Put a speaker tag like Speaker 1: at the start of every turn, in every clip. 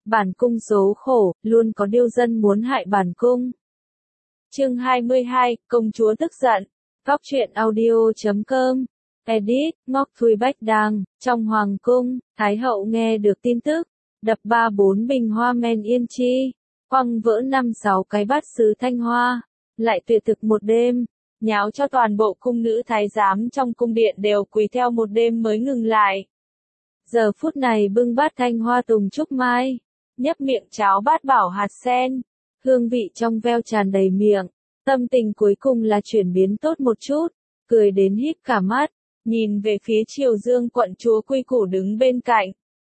Speaker 1: Bản cung số khổ, luôn có điêu dân muốn hại bản cung. Chương 22, công chúa tức giận. Góc truyện audio.com. Edit, Ngọc Thùy Bách Đàng. Trong hoàng cung, Thái hậu nghe được tin tức, đập 3-4 bình hoa men yên chi, quăng vỡ 5-6 cái bát sứ thanh hoa, lại tuyệt thực một đêm, nháo cho toàn bộ cung nữ thái giám trong cung điện đều quỳ theo một đêm mới ngừng lại. Giờ phút này bưng bát thanh hoa tùng trúc mai, nhấp miệng cháo bát bảo hạt sen, hương vị trong veo tràn đầy miệng, tâm tình cuối cùng là chuyển biến tốt một chút, cười đến híp cả mắt, nhìn về phía Triều Dương quận chúa quy củ đứng bên cạnh.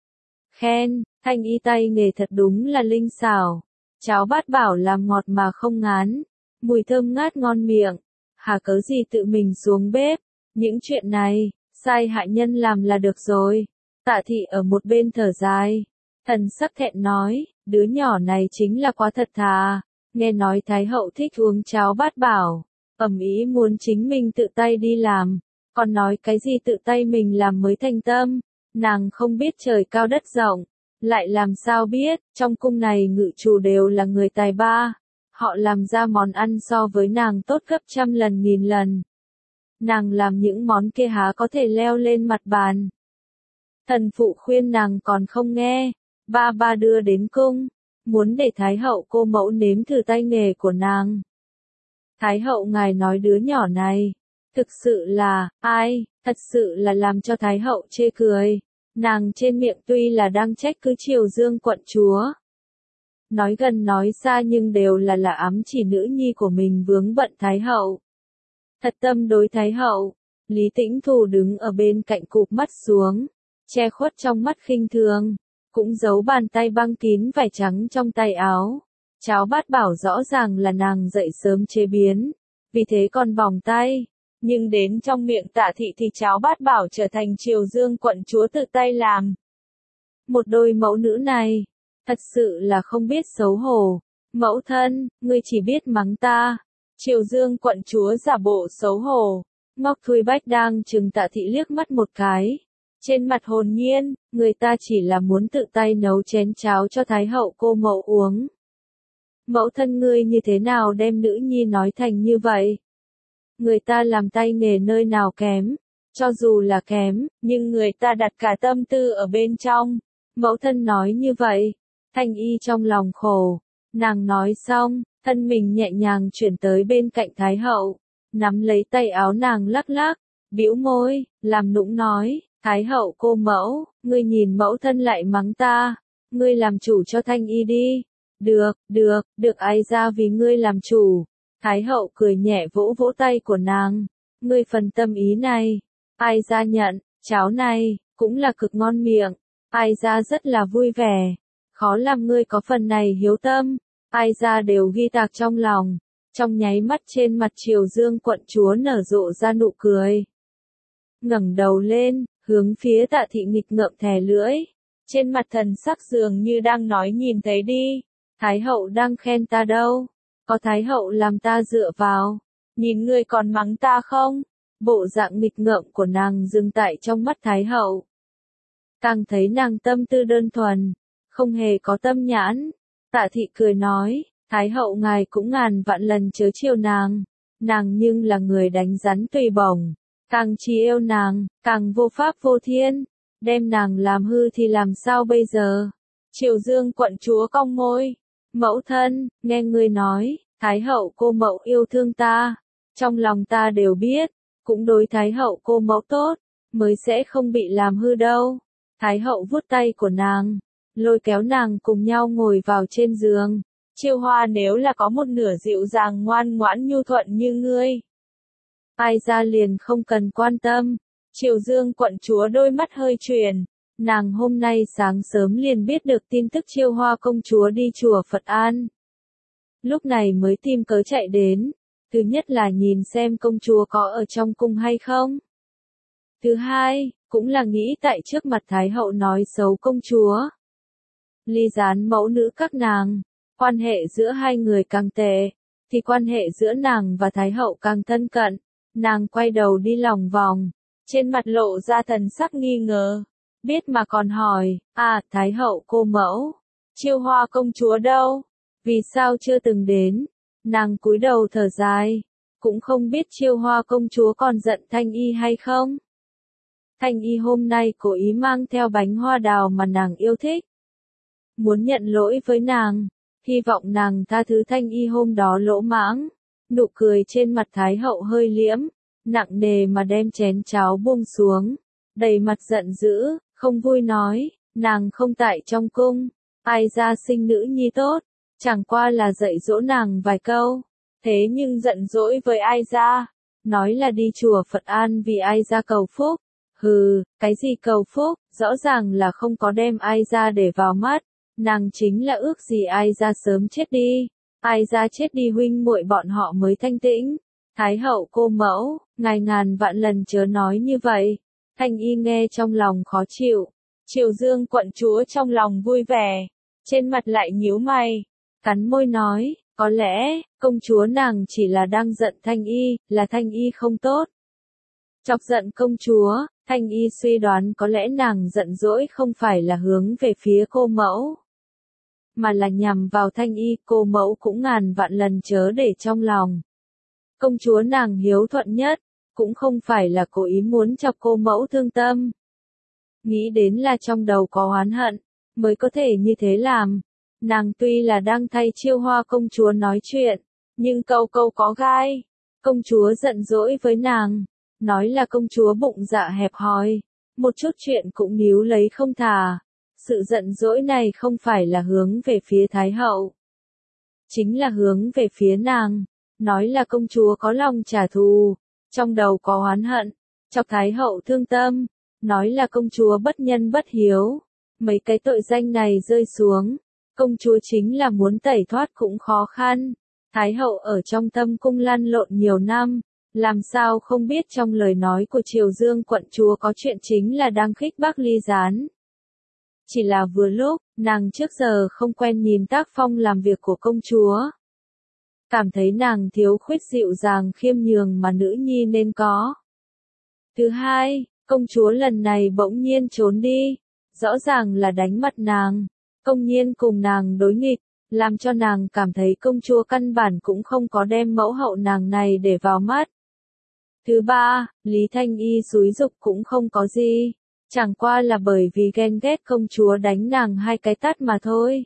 Speaker 1: Khen, Thanh y tay nghề thật đúng là linh xảo, cháo bát bảo làm ngọt mà không ngán, mùi thơm ngát ngon miệng, hà cớ gì tự mình xuống bếp, những chuyện này, sai hạ nhân làm là được rồi. Tạ thị ở một bên thở dài, thần sắc thẹn nói, đứa nhỏ này chính là quá thật thà, nghe nói Thái hậu thích uống cháo bát bảo, ầm ĩ muốn chính mình tự tay đi làm, còn nói cái gì tự tay mình làm mới thành tâm, nàng không biết trời cao đất rộng, lại làm sao biết, trong cung này ngự chủ đều là người tài ba, họ làm ra món ăn so với nàng tốt gấp trăm lần nghìn lần. Nàng làm những món kia há có thể leo lên mặt bàn. Thần phụ khuyên nàng còn không nghe, ba đưa đến cung, muốn để Thái hậu cô mẫu nếm thử tay nghề của nàng. Thái hậu ngài nói đứa nhỏ này, thực sự là, ai, thật sự là làm cho Thái hậu chê cười, nàng trên miệng tuy là đang trách cứ Triều Dương quận chúa. Nói gần nói xa nhưng đều là ám chỉ nữ nhi của mình vướng bận Thái hậu. Thật tâm đối Thái hậu, Lý Tĩnh Thù đứng ở bên cạnh cụp mắt xuống, che khuất trong mắt khinh thường, cũng giấu bàn tay băng kín vải trắng trong tay áo. Cháo bát bảo rõ ràng là nàng dậy sớm chế biến, vì thế còn bỏng tay, nhưng đến trong miệng Tạ thị thì cháo bát bảo trở thành Triều Dương quận chúa tự tay làm. Một đôi mẫu nữ này, thật sự là không biết xấu hổ. Mẫu thân, ngươi chỉ biết mắng ta. Triều Dương quận chúa giả bộ xấu hổ. Ngọc Thùy Bách đang trừng Tạ thị liếc mắt một cái. Trên mặt hồn nhiên, người ta chỉ là muốn tự tay nấu chén cháo cho Thái hậu cô mẫu uống. Mẫu thân ngươi như thế nào đem nữ nhi nói thành như vậy? Người ta làm tay nghề nơi nào kém, cho dù là kém, nhưng người ta đặt cả tâm tư ở bên trong. Mẫu thân nói như vậy, Thanh y trong lòng khổ, nàng nói xong, thân mình nhẹ nhàng chuyển tới bên cạnh Thái hậu, nắm lấy tay áo nàng lắc lắc, bĩu môi, làm nũng nói, Thái hậu cô mẫu, ngươi nhìn mẫu thân lại mắng ta, ngươi làm chủ cho Thanh y đi. Được ai ra vì ngươi làm chủ. Thái hậu cười nhẹ vỗ vỗ tay của nàng, ngươi phần tâm ý này, ai ra nhận, cháo này, cũng là cực ngon miệng, ai ra rất là vui vẻ, khó làm ngươi có phần này hiếu tâm, ai ra đều ghi tạc trong lòng, trong nháy mắt trên mặt Triều Dương quận chúa nở rộ ra nụ cười. Ngẩng đầu lên, hướng phía Tạ thị nghịch ngợm thè lưỡi, trên mặt thần sắc dường như đang nói nhìn thấy đi, Thái hậu đang khen ta đâu. Có Thái hậu làm ta dựa vào, nhìn ngươi còn mắng ta không? Bộ dạng nghịch ngợm của nàng dừng tại trong mắt Thái hậu. Càng thấy nàng tâm tư đơn thuần, không hề có tâm nhãn. Tạ thị cười nói, Thái hậu ngài cũng ngàn vạn lần chớ chiều nàng nhưng là người đánh rắn tùy bổng, càng chi yêu nàng, càng vô pháp vô thiên, đem nàng làm hư thì làm sao bây giờ? Triều Dương quận chúa cong môi. Mẫu thân, nghe ngươi nói, Thái hậu cô mẫu yêu thương ta, trong lòng ta đều biết, cũng đối Thái hậu cô mẫu tốt, mới sẽ không bị làm hư đâu. Thái hậu vuốt tay của nàng, lôi kéo nàng cùng nhau ngồi vào trên giường. Chiêu Hoa nếu là có một nửa dịu dàng ngoan ngoãn nhu thuận như ngươi, ai ra liền không cần quan tâm. Triều Dương quận chúa đôi mắt hơi chuyển. Nàng hôm nay sáng sớm liền biết được tin tức Chiêu Hoa công chúa đi chùa Phật An. Lúc này mới tìm cớ chạy đến. Thứ nhất là nhìn xem công chúa có ở trong cung hay không. Thứ hai, cũng là nghĩ tại trước mặt Thái hậu nói xấu công chúa. Ly gián mẫu nữ các nàng, quan hệ giữa hai người càng tệ, thì quan hệ giữa nàng và Thái hậu càng thân cận. Nàng quay đầu đi lòng vòng, trên mặt lộ ra thần sắc nghi ngờ. Biết mà còn hỏi, Thái hậu cô mẫu, Chiêu Hoa công chúa đâu? Vì sao chưa từng đến? Nàng cúi đầu thở dài, cũng không biết Chiêu Hoa công chúa còn giận Thanh Y hay không. Thanh Y hôm nay cố ý mang theo bánh hoa đào mà nàng yêu thích. Muốn nhận lỗi với nàng, hy vọng nàng tha thứ Thanh Y hôm đó lỗ mãng. Nụ cười trên mặt Thái hậu hơi liễm, nặng nề mà đem chén cháo buông xuống, đầy mặt giận dữ, không vui nói, nàng không tại trong cung, ai ra sinh nữ nhi tốt, chẳng qua là dạy dỗ nàng vài câu, thế nhưng giận dỗi với ai ra, nói là đi chùa Phật An vì ai ra cầu phúc. Hừ, cái gì cầu phúc, rõ ràng là không có đem ai ra để vào mắt, nàng chính là ước gì ai ra sớm chết đi, ai ra chết đi huynh muội bọn họ mới thanh tĩnh. Thái hậu cô mẫu, ngài ngàn vạn lần chớ nói như vậy. Thanh Y nghe trong lòng khó chịu. Triều Dương quận chúa trong lòng vui vẻ, trên mặt lại nhíu mày, cắn môi nói, có lẽ, công chúa nàng chỉ là đang giận Thanh Y, là Thanh Y không tốt. Chọc giận công chúa, Thanh Y suy đoán có lẽ nàng giận dỗi không phải là hướng về phía cô mẫu, mà là nhằm vào Thanh Y, cô mẫu cũng ngàn vạn lần chớ để trong lòng. Công chúa nàng hiếu thuận nhất, cũng không phải là cố ý muốn chọc cô mẫu thương tâm. Nghĩ đến là trong đầu có oán hận, mới có thể như thế làm. Nàng tuy là đang thay Chiêu Hoa công chúa nói chuyện, nhưng câu câu có gai. Công chúa giận dỗi với nàng, nói là công chúa bụng dạ hẹp hòi, một chút chuyện cũng níu lấy không thả. Sự giận dỗi này không phải là hướng về phía Thái hậu, chính là hướng về phía nàng, nói là công chúa có lòng trả thù, trong đầu có oán hận, chọc Thái hậu thương tâm, nói là công chúa bất nhân bất hiếu. Mấy cái tội danh này rơi xuống, công chúa chính là muốn tẩy thoát cũng khó khăn. Thái hậu ở trong tâm cung lăn lộn nhiều năm, làm sao không biết trong lời nói của Triều Dương quận chúa có chuyện chính là đang khích bác Ly Gián. Chỉ là vừa lúc, nàng trước giờ không quen nhìn tác phong làm việc của công chúa. Cảm thấy nàng thiếu khuyết dịu dàng khiêm nhường mà nữ nhi nên có. Thứ hai, công chúa lần này bỗng nhiên trốn đi, rõ ràng là đánh mặt nàng, công nhiên cùng nàng đối nghịch, làm cho nàng cảm thấy công chúa căn bản cũng không có đem mẫu hậu nàng này để vào mắt. Thứ ba, Lý Thanh Y xúi giục cũng không có gì, chẳng qua là bởi vì ghen ghét công chúa đánh nàng hai cái tát mà thôi.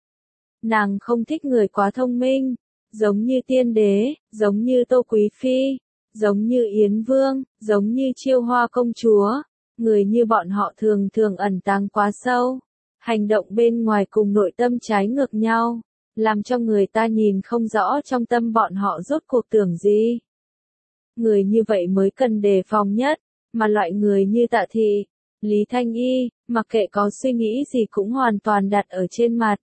Speaker 1: Nàng không thích người quá thông minh, giống như Tiên Đế, giống như Tô Quý Phi, giống như Yến Vương, giống như Chiêu Hoa công chúa. Người như bọn họ thường thường ẩn tàng quá sâu, hành động bên ngoài cùng nội tâm trái ngược nhau, làm cho người ta nhìn không rõ trong tâm bọn họ rốt cuộc tưởng gì. Người như vậy mới cần đề phòng nhất, mà loại người như Tạ Thị, Lý Thanh Y, mặc kệ có suy nghĩ gì cũng hoàn toàn đặt ở trên mặt.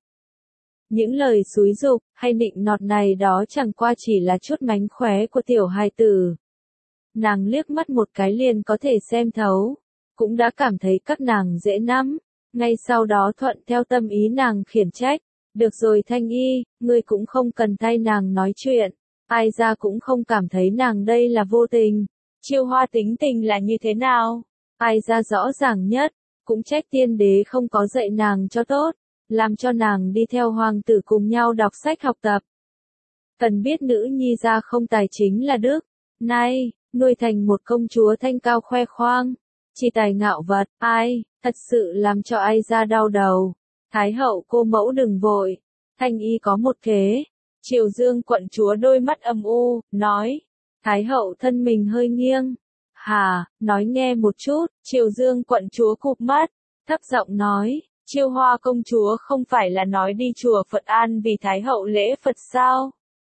Speaker 1: Những lời xúi giục, hay nịnh nọt này đó chẳng qua chỉ là chút mánh khóe của tiểu hài tử. Nàng liếc mắt một cái liền có thể xem thấu, cũng đã cảm thấy các nàng dễ nắm, ngay sau đó thuận theo tâm ý nàng khiển trách. Được rồi Thanh Y, ngươi cũng không cần thay nàng nói chuyện, ai ra cũng không cảm thấy nàng đây là vô tình. Chiêu Hoa tính tình là như thế nào? Ai ra rõ ràng nhất, cũng trách Tiên Đế không có dạy nàng cho tốt, làm cho nàng đi theo hoàng tử cùng nhau đọc sách học tập. Cần biết nữ nhi ra không tài chính là đức, nay, nuôi thành một công chúa thanh cao khoe khoang, chỉ tài ngạo vật, ai, thật sự làm cho ai ra đau đầu. Thái hậu cô mẫu đừng vội, Thanh Y có một kế. Triều Dương quận chúa đôi mắt âm u, nói. Thái hậu thân mình hơi nghiêng. Hà, nói nghe một chút. Triều Dương quận chúa cụp mắt, thấp giọng nói. Chiêu Hoa công chúa không phải là nói đi chùa Phật An vì Thái hậu lễ Phật sao?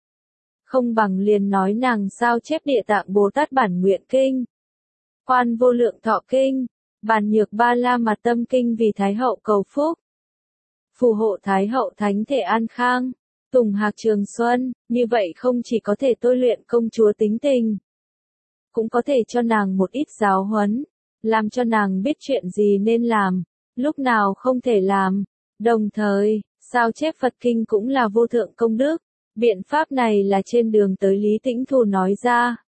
Speaker 1: Không bằng liền nói nàng sao chép Địa Tạng Bồ Tát Bản Nguyện Kinh, Quan Vô Lượng Thọ Kinh, Bàn Nhược Ba La Mạt Tâm Kinh vì Thái hậu cầu phúc, phù hộ Thái hậu thánh thể an khang, tùng hạc trường xuân. Như vậy không chỉ có thể tôi luyện công chúa tính tình, cũng có thể cho nàng một ít giáo huấn, làm cho nàng biết chuyện gì nên làm, lúc nào không thể làm. Đồng thời, sao chép Phật Kinh cũng là vô thượng công đức. Biện pháp này là trên đường tới Lý Tĩnh Thù nói ra.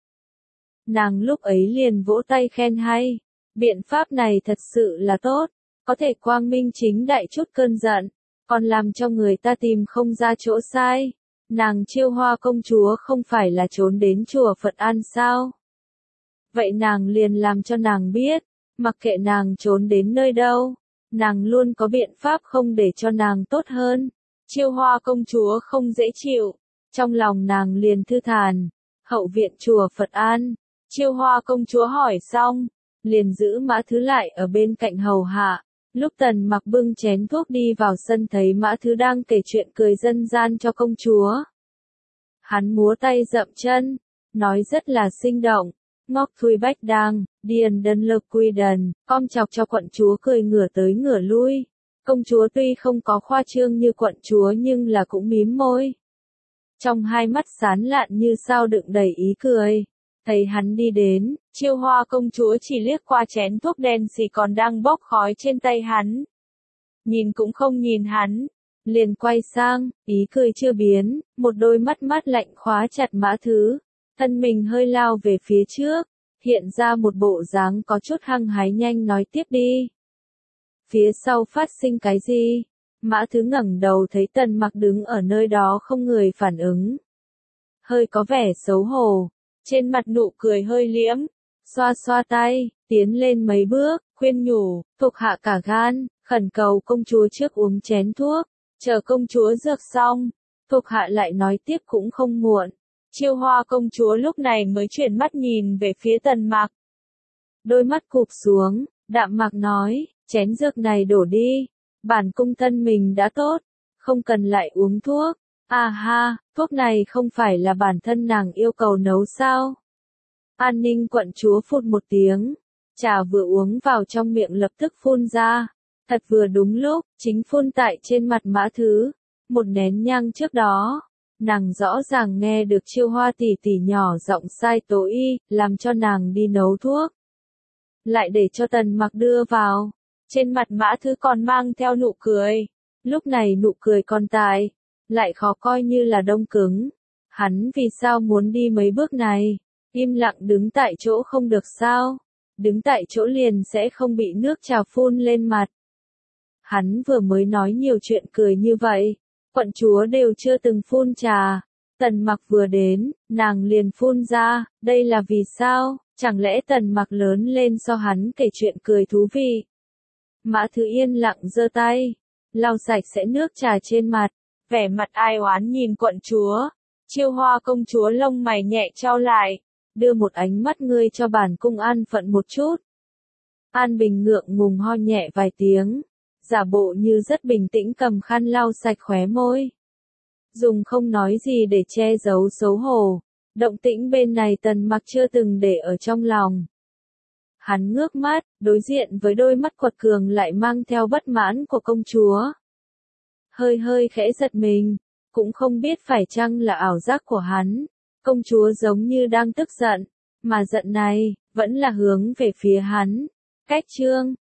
Speaker 1: Nàng lúc ấy liền vỗ tay khen hay. Biện pháp này thật sự là tốt, có thể quang minh chính đại chút cơn giận, còn làm cho người ta tìm không ra chỗ sai. Nàng Chiêu Hoa công chúa không phải là trốn đến chùa Phật An sao? Vậy nàng liền làm cho nàng biết, mặc kệ nàng trốn đến nơi đâu, nàng luôn có biện pháp không để cho nàng tốt hơn. Chiêu Hoa công chúa không dễ chịu, trong lòng nàng liền thư thản. Hậu viện chùa Phật An, Chiêu Hoa công chúa hỏi xong, liền giữ Mã Thứ lại ở bên cạnh hầu hạ. Lúc Tần Mặc bưng chén thuốc đi vào sân thấy Mã Thứ đang kể chuyện cười dân gian cho công chúa. Hắn múa tay dậm chân, nói rất là sinh động. Ngọc Thùy Bách Đang, Điền Đơn Lực Quy Đần, com chọc cho quận chúa cười ngửa tới ngửa lui. Công chúa tuy không có khoa trương như quận chúa nhưng là cũng mím môi. Trong hai mắt sán lạn như sao đựng đầy ý cười. Thấy hắn đi đến, Chiêu Hoa công chúa chỉ liếc qua chén thuốc đen xì còn đang bốc khói trên tay hắn. Nhìn cũng không nhìn hắn, liền quay sang, ý cười chưa biến, một đôi mắt mát lạnh khóa chặt Mã Thứ. Thân mình hơi lao về phía trước, hiện ra một bộ dáng có chút hăng hái nhanh nói tiếp đi. Phía sau phát sinh cái gì? Mã Thứ ngẩng đầu thấy Tần Mặc đứng ở nơi đó không người phản ứng. Hơi có vẻ xấu hổ, trên mặt nụ cười hơi liễm, xoa xoa tay, tiến lên mấy bước, khuyên nhủ, thuộc hạ cả gan, khẩn cầu công chúa trước uống chén thuốc, chờ công chúa dược xong, thuộc hạ lại nói tiếp cũng không muộn. Chiêu Hoa công chúa lúc này mới chuyển mắt nhìn về phía Tần Mặc. Đôi mắt cụp xuống, đạm mạc nói, chén dược này đổ đi, bản cung thân mình đã tốt, không cần lại uống thuốc. À ha, thuốc này không phải là bản thân nàng yêu cầu nấu sao? An Ninh quận chúa phụt một tiếng, trà vừa uống vào trong miệng lập tức phun ra. Thật vừa đúng lúc, chính phun tại trên mặt Mã Thứ. Một nén nhang trước đó, nàng rõ ràng nghe được Chiêu Hoa tỷ tỷ nhỏ giọng sai tố y, làm cho nàng đi nấu thuốc. Lại để cho Tần Mặc đưa vào. Trên mặt Mã Thứ còn mang theo nụ cười. Lúc này nụ cười còn tại, lại khó coi như là đông cứng. Hắn vì sao muốn đi mấy bước này? Im lặng đứng tại chỗ không được sao? Đứng tại chỗ liền sẽ không bị nước trà phun lên mặt. Hắn vừa mới nói nhiều chuyện cười như vậy, quận chúa đều chưa từng phun trà. Tần Mặc vừa đến, nàng liền phun ra, đây là vì sao? Chẳng lẽ Tần Mặc lớn lên so hắn kể chuyện cười thú vị? Mã Thứ yên lặng giơ tay, lau sạch sẽ nước trà trên mặt, vẻ mặt ai oán nhìn quận chúa. Chiêu Hoa công chúa lông mày nhẹ chau lại, đưa một ánh mắt ngươi cho bản cung an phận một chút. An Bình ngượng ngùng ho nhẹ vài tiếng, giả bộ như rất bình tĩnh cầm khăn lau sạch khóe môi. Dùng không nói gì để che giấu xấu hổ, động tĩnh bên này Tần Mặc chưa từng để ở trong lòng. Hắn ngước mắt, đối diện với đôi mắt quật cường lại mang theo bất mãn của công chúa. Hơi khẽ giật mình, cũng không biết phải chăng là ảo giác của hắn. Công chúa giống như đang tức giận, mà giận này, vẫn là hướng về phía hắn. Cách chương